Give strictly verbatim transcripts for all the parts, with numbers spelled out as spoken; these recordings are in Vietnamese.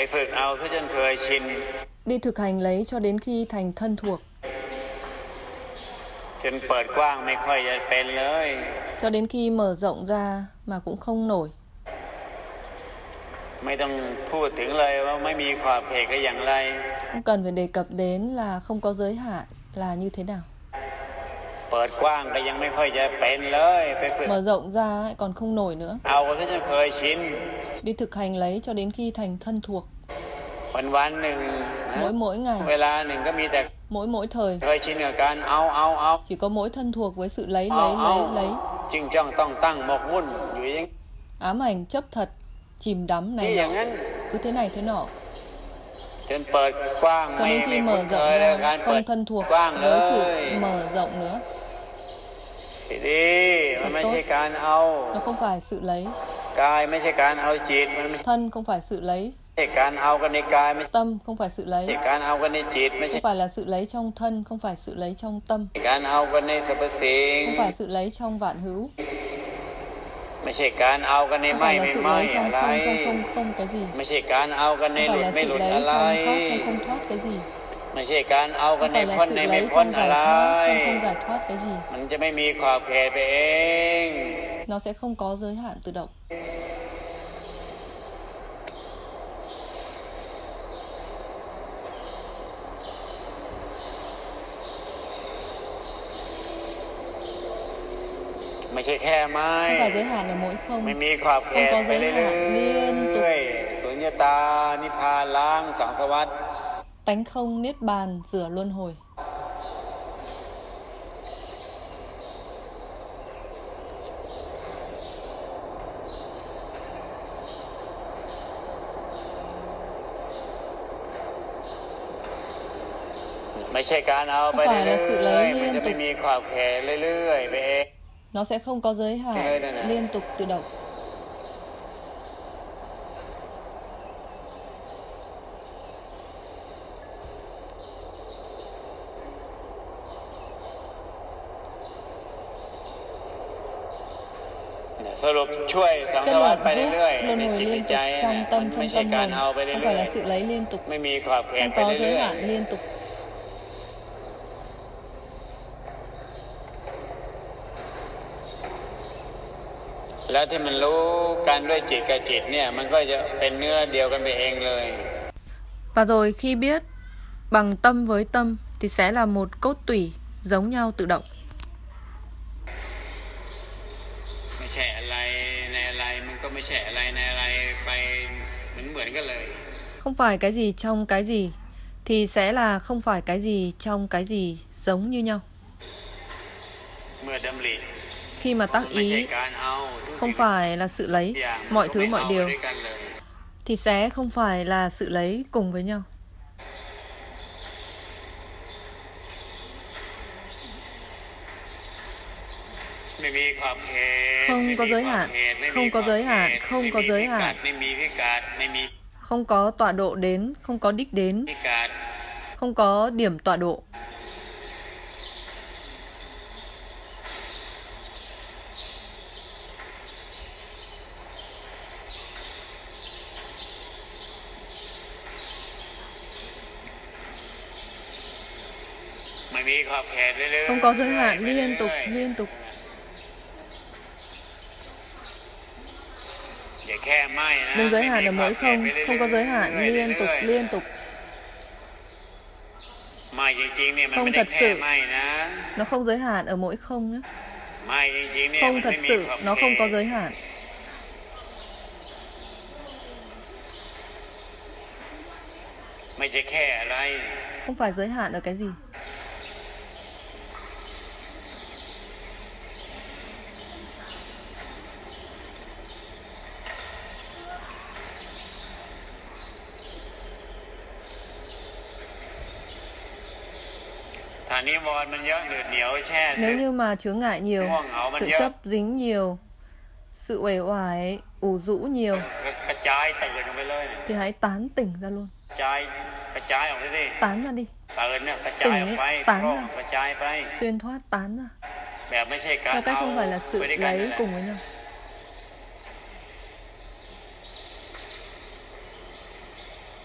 ไปฝึกเอาซะจนเคยชิน Đi thực hành lấy cho đến khi thành thân thuộc. จนเปิดกว้างไม่ค่อยจะเป็นเลย Cho đến khi mở rộng ra mà cũng không nổi. ไม่ต้องพูดถึงเลยว่าไม่มีขอบเขตก็อย่างไร Không cần phải đề cập đến là không có giới hạn là như thế nào. เปิดกว้างก็ยังไม่ค่อยจะเป็นเลย ไปฝึก Mở rộng ra ấy còn không nổi nữa. เอาซะจนเคยชิน Đi thực hành lấy cho đến khi thành thân thuộc. วันวันหนึ่ง Mỗi mỗi ngày, เวลาหนึ่งก็มีแต่ mỗi mỗi thời, เคยชินกับการเอาเอาเอา chỉ có mỗi thân thuộc với sự lấy Ao, lấy lấy ao. lấy. จึงจ้องต้องตั้งหมกมุ่นอยู่อย่าง Ám ảnh chấp thật, chìm đắm นี้ này อย่าง nọ, นั้น cứ thế này thế nọ. จนเปิดกว้าง Cho ไม่ đến ไม่ khi คุ้น mở เค rộng ยกับการ ra เปิด không thân thuộc กว้างเล với sự ย mở rộng nữa. ดีมันไม่ใช่การเอา Nó không phải sự lấy. กายไม่ใช่การเอาจิตมันไม่ Thân không phải sự lấy. ใช่การเอากันในกายไม่ Tâm không phải sự ใช่ lấy. การเอากันในจิตไม่ใช่ Không phải là sự lấy trong thân, không phải sự lấy trong tâm. การเอากันในสรรพสิ่ง Không phải sự lấy trong vạn hữu. ไม่ใช่การเอากันใน Không ไม่ phải là ไม่ sự ไม่ lấy อะ trong ไร không, trong không không cái gì. ไม่ใช่การเอากันใน Không หลุ phải ด là ไม่ sự หลุด lấy อะ trong ไร thoát, trong không thoát cái gì. ไม่ใช่การเอากัน Không ใน phải là พ้น sự ในไม่ lấy พ้น trong อะ giải ไร thoát, trong không giải thoát cái gì. มันจะไม่มีขอบเขตไปเอง Nó sẽ không có giới hạn tự động. ไม่ใช่แค่ไม้ Không phải giới hạn ở mỗi không. ไม่มีขอบเขต Không có ไป giới เรื่ hạn liên อย tục. ๆสุญญตานิพพานล้างสังสวัฏ Tánh không niết bàn rửa luân hồi. ไม่ใช่การเอาไป Không phải เรื่ là sự อย lấy ๆมันจะ liên ไม่ tục. มีขอบเขตเรื่อยๆไปเอง Nó sẽ không có giới Ê, đây hạn này. liên tục tự động. สรุปช่วยสัง Kết สวัฏ luận ไปเรื่อย rút ๆ luân ใน hồi จิตใน liên ใจ tục เนี่ย trong มัน tâm ไม่ trong ใช่ tâm การ hồn. เอาไป Không เรื่ phải อย là sự lấy liên tục. ๆไม่มีขอบเขต Không ไป có giới เรื่อย hạn liên tục. ๆแล้วที่มันรู้กันด้วยจิตกับจิตเนี่ยมันก็จะเป็นเนื้อเดียวกันไปเองเลย Và rồi khi biết bằng tâm với tâm thì sẽ là một cốt tủy giống nhau tự động. ไม่ใช่อะไรในอะไรมันก็ไม่ใช่อะไรในอะไรไปเหมือนเหมือนกันเลย Không phải cái gì trong cái gì thì sẽ là không phải cái gì trong cái gì giống như nhau. เมื่อดำริ Khi mà tác ไม่ใช่ ý การเอาทุก không สิ่ง phải là sự lấy อย่าง mọi ก็ thứ ไม่ mọi เอา điều ด้วยกันเลย thì sẽ không phải là sự lấy cùng với nhau. ไม่มีขอบเขต Không có giới hạn, không có giới hạn, không có giới hạn. ไม่มีพิกัดไม่มี Không có tọa độ đến, không có đích đến, พิกัด không có điểm tọa độ. ไม่มีขอบเขตเรื่อยๆ Không có giới hạn ไปเรื่อยๆ liên tục, liên tục. อย่าแค่ไม่นะ Đừng giới hạn ไม่ ở มีขอบ mỗi เขต không, ไปเรื่อยๆ không có giới hạn เรื่อยๆ liên tục, เรื่อยๆ liên tục. ไม่จริงๆเนี่ยมัน Không ไม่ได้ thật แค่ sự. ไม่นะ Nó không giới hạn ở mỗi không nhé. ไม่จริงๆเนี่ย Không มัน thật ไม่มี sự, ขอบ nó เข không có ต giới hạn. ไม่ใช่แค่อะไร Không phải giới hạn ở cái gì. ฐานนิวรณ์มันเยอะหนืดเหนียวแช่ Nếu như mà chướng ngại nhiều, sự chấp dính nhiều, sự uể oải, ủ rũ nhiều กระจายตื่นออกไปเลยเนี่ย thì hãy tán tỉnh ra luôn. กระจายกระจายออกไปสิ Tán ra đi, ตื่นเนี่ยกระจายออกไป tỉnh ấy, tán คล่อง ra. กระจายไป Xuyên thoát tán ra. แบบไม่ใช่การ Theo cách เอา không phải là sự ไปด้วยกันนั่น lấy แหละ cùng với nhau. ไ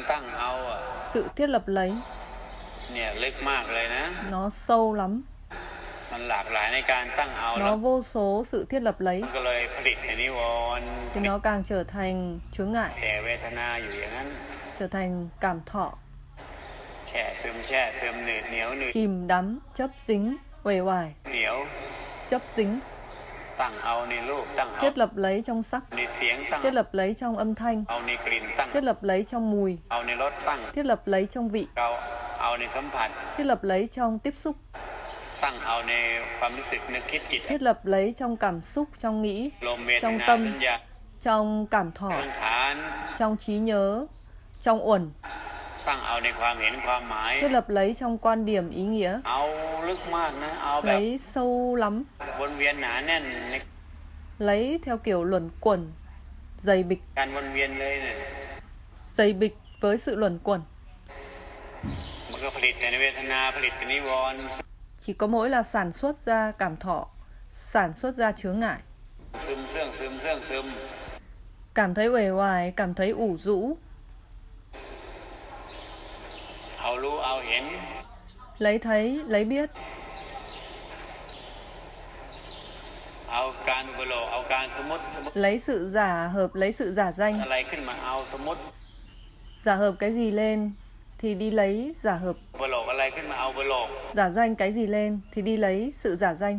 ตั้งเอาอ่ะ sự thiết lập lấy เนี่ยลึกมากเลยนะ nó sâu lắm, มันหลากหลายในการตั้งเอาแล้ว nó vô số sự thiết lập lấy มันก็เลยผลิตในนิวรณ์ thì nó càng trở thành chướng ngại, แผ่เวทนาอยู่อย่างนั้น trở thành cảm thọ, แช่ซึมแช่ซึมหนืดเหนียวหนืด chìm đắm, chấp dính, uể oải, เหนียว chấp dính, ตั้งเอาในรูปตั้งเอา thiết lập lấy trong sắc, ในเสียงตั้ง thiết lập lấy trong âm thanh, เอาในกลิ่นตั้ง thiết lập lấy trong mùi, เอาในรสตั้ง thiết lập lấy trong vị, เอาเอาในสัมผัส thiết lập lấy trong tiếp xúc, ตั้งเอาในความรู้สึกนึกคิดจิต thiết lập lấy trong cảm xúc, trong nghĩ, ลมเวท trong นา tâm, สัญญา trong cảm thọ, สังขาร trong trí nhớ, trong uẩn, ตั้งเอาในความเห็นความหมาย thiết lập lấy trong quan điểm ý nghĩa, เอาลึกมากนะเอาแบบ lấy sâu lắm, วนเวียนหนาแน่นใน lấy theo kiểu luẩn quẩn, dày bịch, การวนเวียนเลยเนี่ย dày bịch với sự luẩn quẩn. มันก็ผลิตแต่ในเวทนาผลิตแต่นิวรณ์ Chỉ có mỗi là sản xuất ra cảm thọ, sản xuất ra chướng ngại, ซึมเสื่องซึมเสื่องซึม cảm thấy uể oải, cảm thấy ủ rũ, เอารู้เอาเห็น lấy thấy, lấy biết, เอาการอุปโลกเอาการสมมติสมมติ lấy sự giả hợp, lấy sự giả danh, อะไรขึ้นมาเอาสมมติ giả hợp cái gì lên thì đi lấy giả hợp, อุปโลกอะไรขึ้นมาเอาอุปโลก giả danh cái gì lên thì đi lấy sự giả danh,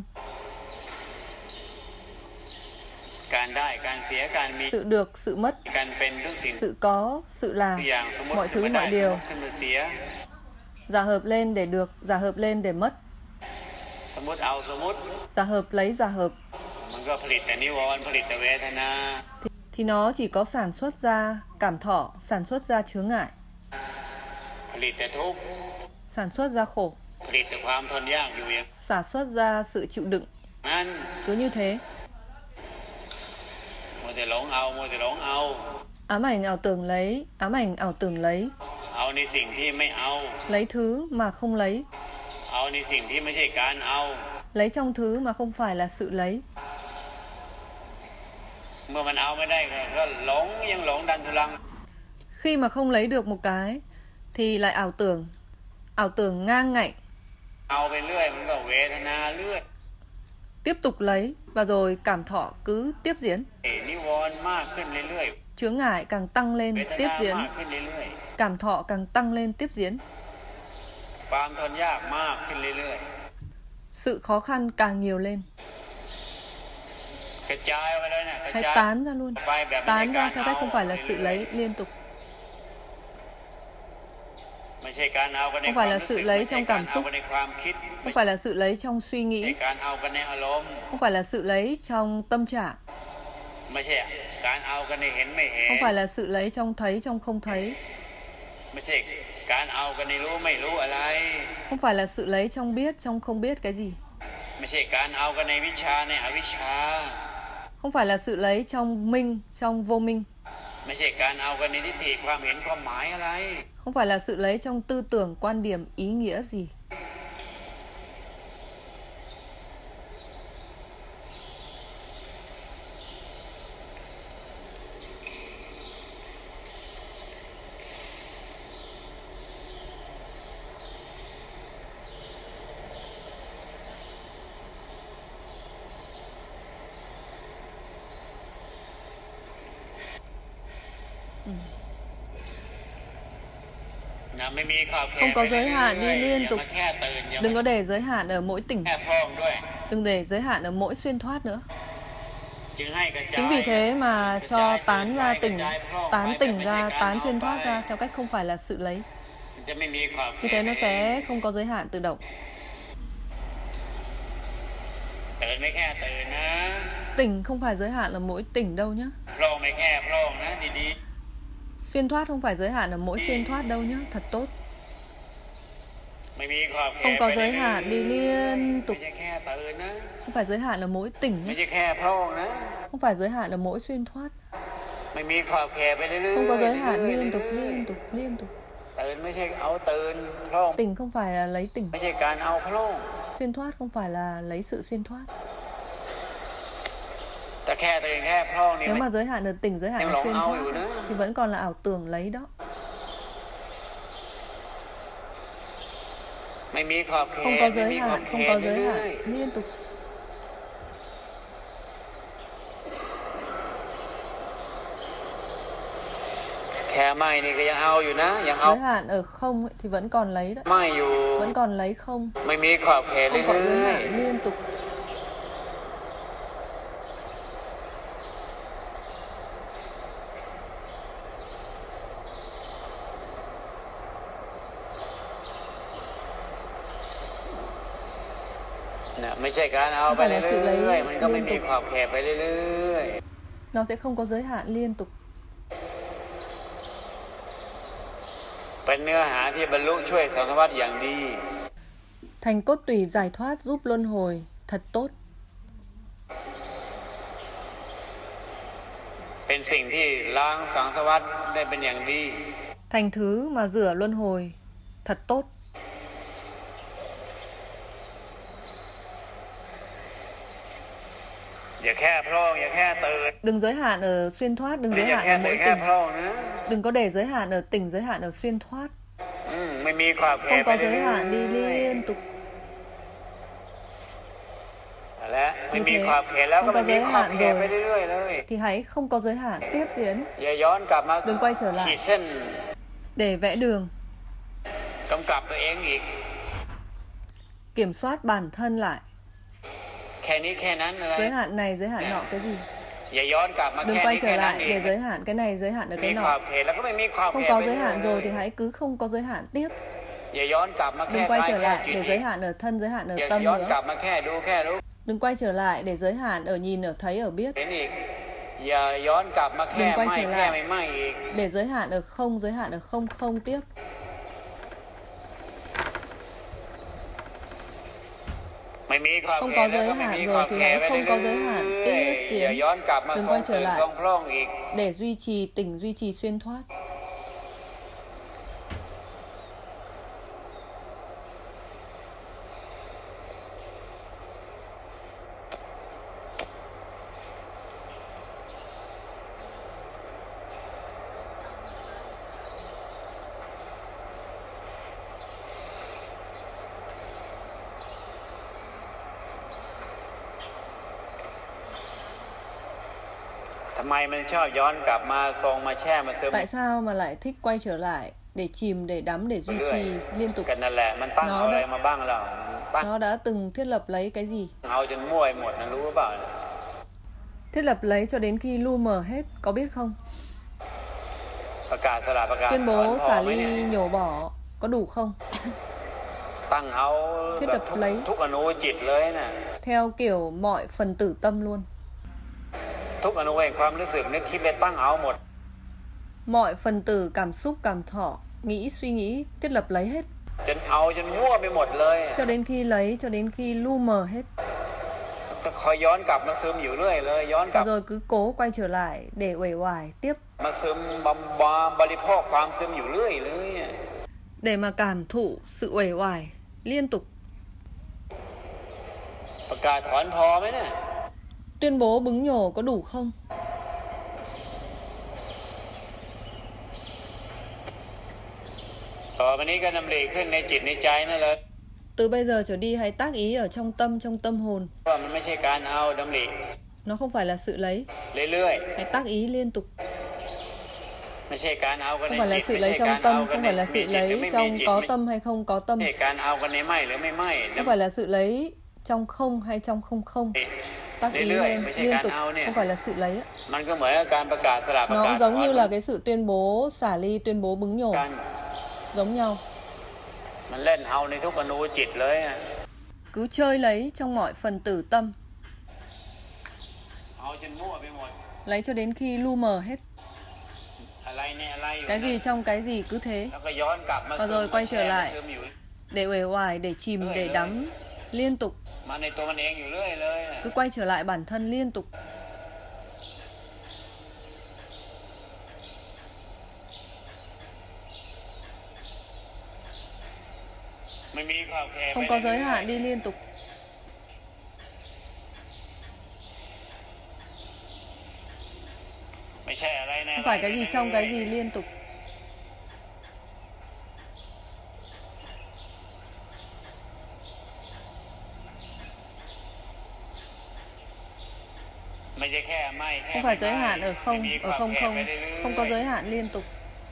การได้การเสียการมี sự được, sự mất, การเป็นทุกสิ่ง sự có, sự là, ทุกอย่างสมมติ mọi ขึ้น thứ มาได้ mọi สม điều, มติขึ้นมาเสีย giả hợp lên để được, giả hợp lên để mất, สมมติเอาสมมติ giả hợp lấy giả hợp, มันก็ผลิตแต่นิวรณ์ผลิตแต่เวทนา thì, thì nó chỉ có sản xuất ra cảm thọ, sản xuất ra chướng ngại, ผลิตแต่ทุกข์ sản xuất ra khổ, ผลิตแต่ความทนยากอยู่อย่าง sản xuất ra sự chịu đựng, นั้น cứ như thế. มัวแต่หลงเอามัวแต่หลงเอา Ám ảnh ảo tưởng lấy, ám ảnh ảo tưởng lấy, เอาในสิ่งที่ไม่เอา lấy thứ mà không lấy, เอาในสิ่งที่ไม่ใช่การเอา lấy trong thứ mà không phải là sự lấy. เมื่อมันเอาไม่ได้ก็ก็หลงยังหลงดันทุลัง Khi mà không lấy được một cái thì lại ảo tưởng, ảo tưởng ngang ngạnh, เอาไปเรื่อยมันก็เวทนาเรื่อย tiếp tục lấy và rồi cảm thọ cứ tiếp diễn, นิวรณ์มากขึ้นเรื่อย chướng ngại càng tăng ๆ lên เวท tiếp นา diễn, มากขึ้นเรื่อย cảm thọ càng tăng lên tiếp diễn, ๆความทนยากมากขึ้นเรื่อย sự khó khăn càng nhiều lên. ๆกระจายไปเลยนะกระ Hãy จาย tán ra luôn, ไปแบบไม่ tán ใช่ ra การ theo เอา cách không phải là sự lấy liên tục, ไม่ใช่การเอากันใน không ควา phải ม là รู้ sự สึก lấy ไม่ใช่ trong การ cảm เอา xúc, กันในความคิด không phải là sự lấy trong suy ไม่ nghĩ, ใช่การเอากันในอารมณ์ không phải là sự lấy trong tâm trạng, ไม่ใช่การเอากันในเห็นไม่เห็น không phải là sự lấy trong thấy trong không thấy, ไม่ใช่การเอากันในรู้ไม่รู้อะไร không phải là sự lấy trong biết trong không biết cái gì, ไม่ใช่การเอากันในวิชาในอวิชชา không phải là sự lấy trong minh trong vô minh, ไม่ใช่การเอากันในทิฏฐิความเห็นความหมายอะไร không phải là sự lấy trong tư tưởng quan điểm ý nghĩa gì. นะไม่มีขอบเขต Không có giới hạn đi อย่า liên tục, มาแค่ตื่นอย่า đừng มา có để giới hạn ở mỗi tỉnh, แค่พร่องด้วย đừng để giới hạn ở mỗi xuyên thoát nữa. จึงให้กระจาย Chính vì thế mà cho tán ra tỉnh, กระจายพร่อง tán ไป tỉnh แต่ไม่ ra, ใช่การ tán เอา xuyên ไป thoát ra theo cách không phải là sự lấy. จะไม่มีขอบเข Như ต thế nó sẽ không có giới hạn tự động. ตื่นไม่แค่ตื่นนะ Tỉnh không phải giới hạn ở mỗi tỉnh đâu nhá. โพร่งไม่แค่โพร่งนะดี Xuyên thoát không phải giới hạn ở mỗi xuyên thoát đâu nhá, thật tốt. ๆไม่มีขอบเขต Không có ไป giới เรื่อย hạn đi liên ๆไม่ tục, ใช่แค่ตื่นนะ không phải giới hạn ở mỗi tỉnh ไม่ nhá, ใช่แค่โพร่งนะ không phải giới hạn ở mỗi xuyên thoát. ไม่มีขอบเขตไปเรื่อยๆ Không có giới hạn เรื่อยๆ liên tục, เรื่อย liên tục, liên tục. ๆตื่นไม่ใช่เอาตื่นโพร่ง Tỉnh không phải là lấy tỉnh, ไม่ใช่การเอาโพร่ง xuyên thoát không phải là lấy sự xuyên thoát. แต่แค่ตื่นแค่โพร่งนี่ Nếu mà giới hạn ở tỉnh, giới hạn Nhưng ở lộn xuyên ao thoát rồi đó. thì vẫn còn là ảo tưởng lấy đó. ไม่มีขอบเข không ต có ไม่ giới มีขอบ hạn, เข không ต có เรื่ giới อย hạn, liên tục. ๆแค่ไม่นี่ก็ยังเอาอยู่นะยังเอา Giới hạn ở không ấy, thì vẫn còn lấy đấy, ไม่อยู่ vẫn còn lấy không, ไม่มีขอบเขต không có เรื่ giới อย hạn liên tục. ๆนะไม่ใช่การเอาไป Không phải là sự เรื่อย lấy ๆมันก็ไม่ liên มี tục. ขอบเขตไปเรื่อย Nó sẽ không có giới hạn liên tục. ๆเป็นเนื้อหาที่บรรลุช่วยสังสารวัฏอย่างดี Thành cốt tủy giải thoát giúp luân hồi, thật tốt. เป็นสิ่งที่ล้างสังสารวัฏได้เป็นอย่างดี Thành thứ mà rửa luân hồi, thật tốt. อย่าแค่โพร่งอย่าแค่ตื่น Đừng giới hạn ở xuyên thoát, đừng อ giới ย่า hạn แค่ ở ตื่น mỗi แค่ tỉnh. โพร่งนะ Đừng có để giới hạn ở tỉnh, giới hạn ở xuyên thoát. อืมไม่มีขอบเขต Không ไป có เรื่ giới อย hạn đi liên tục. ๆและไม่มี Như thế, ขอบเขตแล้วก็ không ไม่ có มี giới ขอบ hạn เขตไป rồi เรื่อยๆเลย thì hãy không có giới hạn, tiếp diễn อย่าย้อนกลับมา Đừng quay trở lại ขีดเส้น để vẽ đường, กำกับตัวเองอีก kiểm soát bản thân lại. แค่นี้แค่นั้นอะไร Giới hạn này, giới hạn nọ cái gì. อย่าย้อนกลับมา Đừng แค่ quay นี้ trở แค่นั้น lại เอง để giới hạn cái này, giới hạn ở มี cái ขอบ nọ. เขตแล้วก็ไม่มีขอบ Không เขต có ไป giới เรื่อย hạn rồi thì hãy cứ không có giới hạn tiếp. อย่าย้อนกลับมาแค่ Đừng quay กาย trở แค่ lại จิต để อี giới ก hạn ở thân, giới hạn ở อย่า tâm ย้อน nữa. กลับมาแค่ดูแค่รู้ Đừng quay trở lại để giới hạn ở nhìn, ở thấy, ở biết. เห็นอีกอย่าย้อนกลับมาแค่ Đừng quay ไม่ trở แค่ lại ไม่ไม่อีก để giới hạn ở không, giới hạn ở không không tiếp. ไม่มีขอบ Không เข có ตแล้ว giới ก็ไม่มี hạn ขอ rồi บ thì เขต hãy ไป không เรื่ có giới hạn อย tiếp ๆอย่า diễn ย้อนกลับมา Đừng ทรง quay trở ตื่น lại ทรงโพร่งอีก để duy trì tỉnh, duy trì xuyên thoát. ทำไมมันชอบย้อนกลับมาทรงมาแช่มาซึม Tại sao mà lại thích quay trở lại để chìm, để đắm, để duy เรื่อย trì liên tục? กันนั่นแหละมันตั้ง Nó เอาอะไร đã- มาบ้างเราตั้ง Nó đã từng thiết lập lấy cái gì? เอาจนมั่วไปหมดนะรู้หรือเปล่า Thiết lập lấy cho đến khi lu mờ hết, có biết không? ประกาศสละประกาศ Tuyên ถอน bố พอ xả ไหมเนี่ย ly nhổ bỏ, có đủ không? ตั้งเอา thiết แบบ lập ทุก lấy ทุกอนุจิตเลยนะ theo kiểu mọi phần tử tâm luôn. ทุกอนุแห่งความรู้สึกนึกคิดเลยตั้งเอาหมด Mọi phần tử cảm xúc, cảm thọ, nghĩ, suy nghĩ, thiết lập lấy hết จนเอาจนมั่วไปหมดเลยอะ cho đến khi lấy, cho đến khi lu mờ hết. ก็คอยย้อนกลับมาซึมอยู่เรื่อยเลยย้อนกลั Và บ rồi cứ cố quay trở lại để uể oải tiếp, มาซึมบำบาบริโภคความซึมอยู่เรื่อยเลยอะ để mà cảm thụ sự uể oải liên tục. ประกาศถอนพอไหมเนี่ย Tuyên bố bứng nhổ có đủ không? ต่อไปนี้ก็นำหลีขึ้นในจิตในใจนั่นเลย Từ bây giờ trở đi hãy tác ý ở trong tâm, trong tâm hồn. ว่ามันไม่ใช่การเอาดำหลี Nó không phải là sự lấy, เรื่อย hãy tác ý liên tục. ๆไม่ใช่การเอากันใน Không phải là จิต sự ไม่ lấy ใช่การ trong เอา tâm, กัน không ใน phải là มี sự จิตหรือ lấy ไม่มี trong จิต có ไม่ tâm hay không có tâm. ใช่การเอากันในไม่หรือไม่ไม่ Không phải là sự lấy trong không hay trong không không. Tác ý เรื่อย lên ๆไม่ใช่ liên การ tục, เอาเนี่ย không phải là sự lấy á. มันก็เหมือนกับการประกาศสละประ Nó กาศ cũng giống ถอน như là cái sự tuyên bố xả ly, tuyên bố bứng nhổ, กัน giống nhau. มันเล่นเอาในทุกอนุจิตเลยอะ Cứ chơi lấy trong mọi phần tử tâm, เอาจนมั่วไปหมด lấy cho đến khi lu mờ hết. อะไรเนี่ยอะไรอยู่ Cái นะ gì trong cái gì cứ thế, แล้วก็ย้อนกลับมา và ซึม rồi มา quay แช่ trở มา lại ซึมอยู่ để uể oải, để chìm, để đắm liên tục. มาในตัวมันเองอยู่เรื่อยเลยอะ Cứ quay trở lại bản thân liên tục. ไม่มีขอบเขต Không có giới hạn đi liên tục. ไม่ใช่อะไรใน Không phải cái gì trong cái gì liên tục. ไม่ใช่แค่ไม่แค่ Không phải giới hạn ở ไม่ không, มี ở ความ không แค่ không, ไปเรื่อยๆ không có giới hạn liên tục.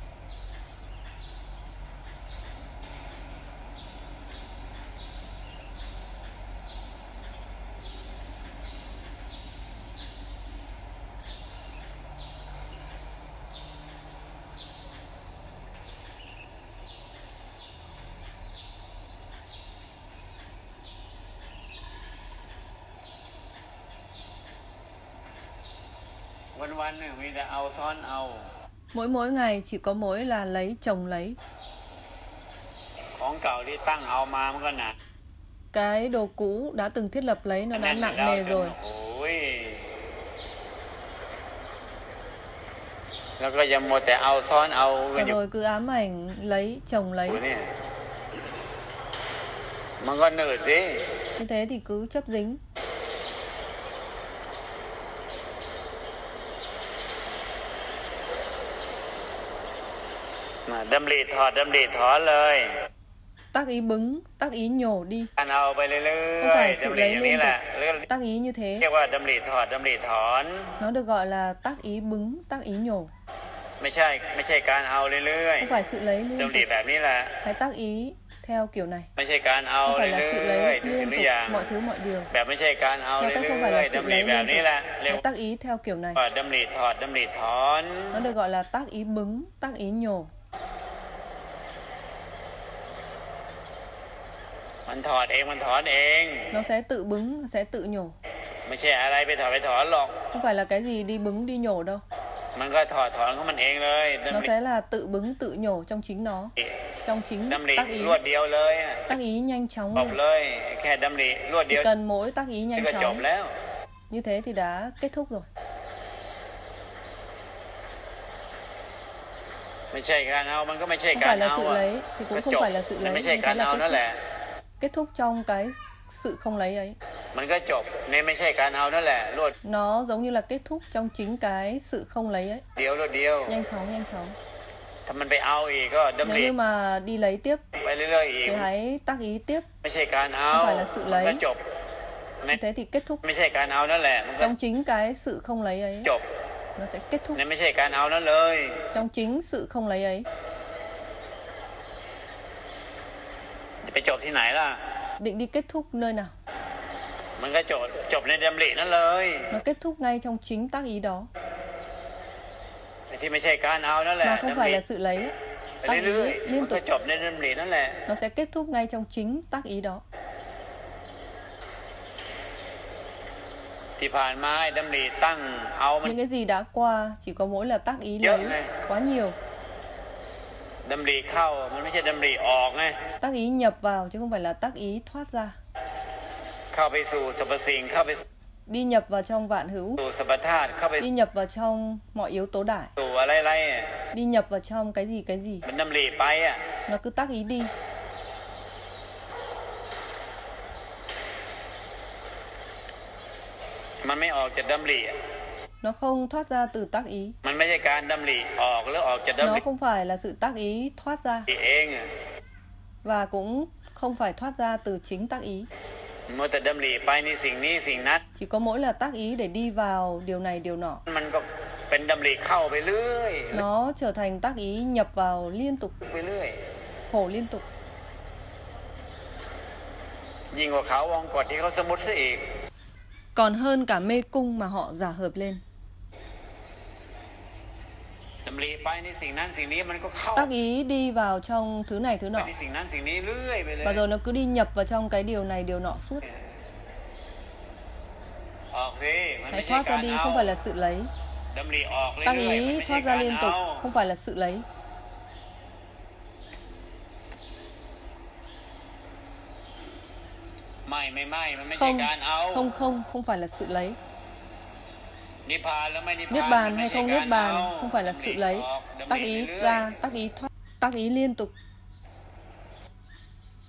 วันวันๆหนึ่งมีแต่เอาซ้อนเอา Mỗi mỗi ngày chỉ có mỗi là lấy chồng lấy. ของเก่าที่ตั้งเอามามันก็หนัก Cái đồ cũ đã từng thiết lập lấy nó đã nặng nề rồi. โอ้ยแล้วก็ยังมัวแต่เอาซ้อนเอา Và อยู่ rồi cứ ám ảnh lấy chồng lấy. เนี่ยมันก็เหนื่อยสิ Như thế thì cứ chấp dính. ดำริถอดดำริถอนเลย Tác ý bứng, tác ý nhổ đi. การเอาไปเรื่ Không อย phải ๆ sự ดำริ lấy อย่างนี้ liên แหละ tục. Tác ý như thế เรียกว่าดำริถอดดำริถอน nó được gọi là tác ý bứng, tác ý nhổ. ไม่ใช่ไม่ใช่การเอาเรื่อย Không phải sự lấy ๆ liên ดำริ tục. แบบนี้แหละ Hãy tác ý theo kiểu này. ไม่ใช่การเอา Không phải เรื่ là sự อย lấy ๆทุกสิ่ง liên ทุ tục กอย่าง mọi thứ mọi điều. แบบไม่ใช่การเอา Theo เรื่ cách không phải อย là ๆ sự ดำริ lấy แบบ liên นี้ tục. แหละเรียก Hãy tác ý theo kiểu này. ว่าดำริถอดดำริถอน Nó được gọi là tác ý bứng, tác ý nhổ. มันถอดเองมันถอนเอง Nó sẽ tự bứng, nó sẽ tự nhổ. ไม่ใช่อะไรไปถอดไปถอนหรอก Không phải là cái gì đi bứng đi nhổ đâu. มันก็ถอดถอนของมันเองเลยดำ Nó ริ sẽ là tự bứng, tự nhổ trong chính nó. Trong chính ดำริ tác ý. รวดเดียวเลยอะ Tác ý nhanh chóng บอก luôn. เลยแค่ดำริรวดเดี Chỉ ยว cần mỗi tác ý นี่ nhanh ก็จบ chóng. แล้ว Như thế thì đã kết thúc rồi. ไม่ใช่การเอามันก็ไม่ใช่ Không การ phải là เอา sự อะ lấy thì ก็ cũng không จบ phải là sự มัน lấy. ไม่ใช่ Như กา thế รเอา là นั่น kết แห thúc. ละ Kết thúc trong cái sự không lấy ấy. มันก็จบนี่ไม่ใช่การเอานั่นแหละรวด Nó giống như là kết thúc trong chính cái sự không lấy ấy. เดียวรวดเดียว Nhanh chóng, nhanh chóng. ถ้ามันไปเอาอีกก็ดำ Nếu ริ như mà đi lấy tiếp ไปเรื่อยๆอีก thì hãy tác ý tiếp. ไม่ใช่การเอา Không phải là sự มัน lấy. ก็จบ Như thế thì kết thúc ไม่ใช่การเอานั่นแหละมันก็ trong chính cái sự không lấy ấy. จบ Nó sẽ kết thúc นี่ไม่ใช่การเอานั่นเลย trong chính sự không lấy ấy. จะไปจบที่ไหนล่ะ Định đi kết thúc nơi nào? มันก็จบจบในดำรินั่นเลย Nó kết thúc ngay trong chính tác ý đó. ไอ้ที่ไม่ใช่การเอานั่นแหละ Nó không ดำ phải ริ là sự lấy ấy. ไป Tác ý เรื่อยๆ liên มันก็ tục. จบในดำรินั่นแหละ Nó sẽ kết thúc ngay trong chính tác ý đó. ที่ผ่านมาไอ้ดำริตั้งเอามัน Những cái gì đã qua chỉ có mỗi là tác ý Nhớ lấy. này. Quá nhiều. ดำริเข้ามันไม่ใช่ดำริออกไง Tác ý nhập vào chứ không phải là tác ý thoát ra. เข้าไปสู่สรรพสิ่งเข้าไป Đi nhập vào trong vạn hữu. สู่สรรพธาตุเข้าไป Đi nhập vào trong mọi yếu tố đại. สู่อะไรๆอะ Đi nhập vào trong cái gì cái gì. มันดำริไปอ่ะ Nó cứ tác ý đi. มันไม่ออกจากดำริอะ Nó không thoát ra từ tác ý. มันไม่ใช่การดำริออกหรือออกจากดำ Nó ริ không phải là sự tác ý thoát ra. เองอะ Và cũng không phải thoát ra từ chính tác ý. มัวแต่ดำริไปในสิ่งนี้สิ่งนั้น Chỉ có mỗi là tác ý để đi vào điều này điều nọ. มันก็เป็นดำริเข้าไปเรื่อย Nó trở thành tác ý nhập vào liên tục, ไปเรื่อย khổ liên tục. ยิ่งกว่าเขาวงกฏที่เขาสมมติซะอีก Còn hơn cả mê cung mà họ giả hợp lên. ดำริไปในสิ่งนั้นสิ่งนี้มันก็เข้า Tác ý đi vào trong thứ này thứ ไป nọ. ในสิ่งนั้นสิ่งนี้เรื่อยไปเลย Và rồi nó cứ đi nhập vào trong cái điều này điều nọ suốt. ออกสิมัน Hãy ไม่ใช่ thoát กา ra ร đi, เอา không phải là sự lấy. ดำริออกเรื่อย Tác ๆมัน ý ไม่ใช่ thoát กา ra ร liên เอา tục, không phải là sự lấy. ไม่ไม่ไม่มันไม่ใช่ Không, การเอา không không, không phải là sự lấy. นิพพานแล้วไม่นิพพาน Niết มัน bàn ไม่ hay ใช่ không การ niết เอา bàn, không phải là ดำ sự ริ lấy. ออกดำ Tác ริ ý ไปเรื่อย ra, tác ý thoát, tác ý liên tục.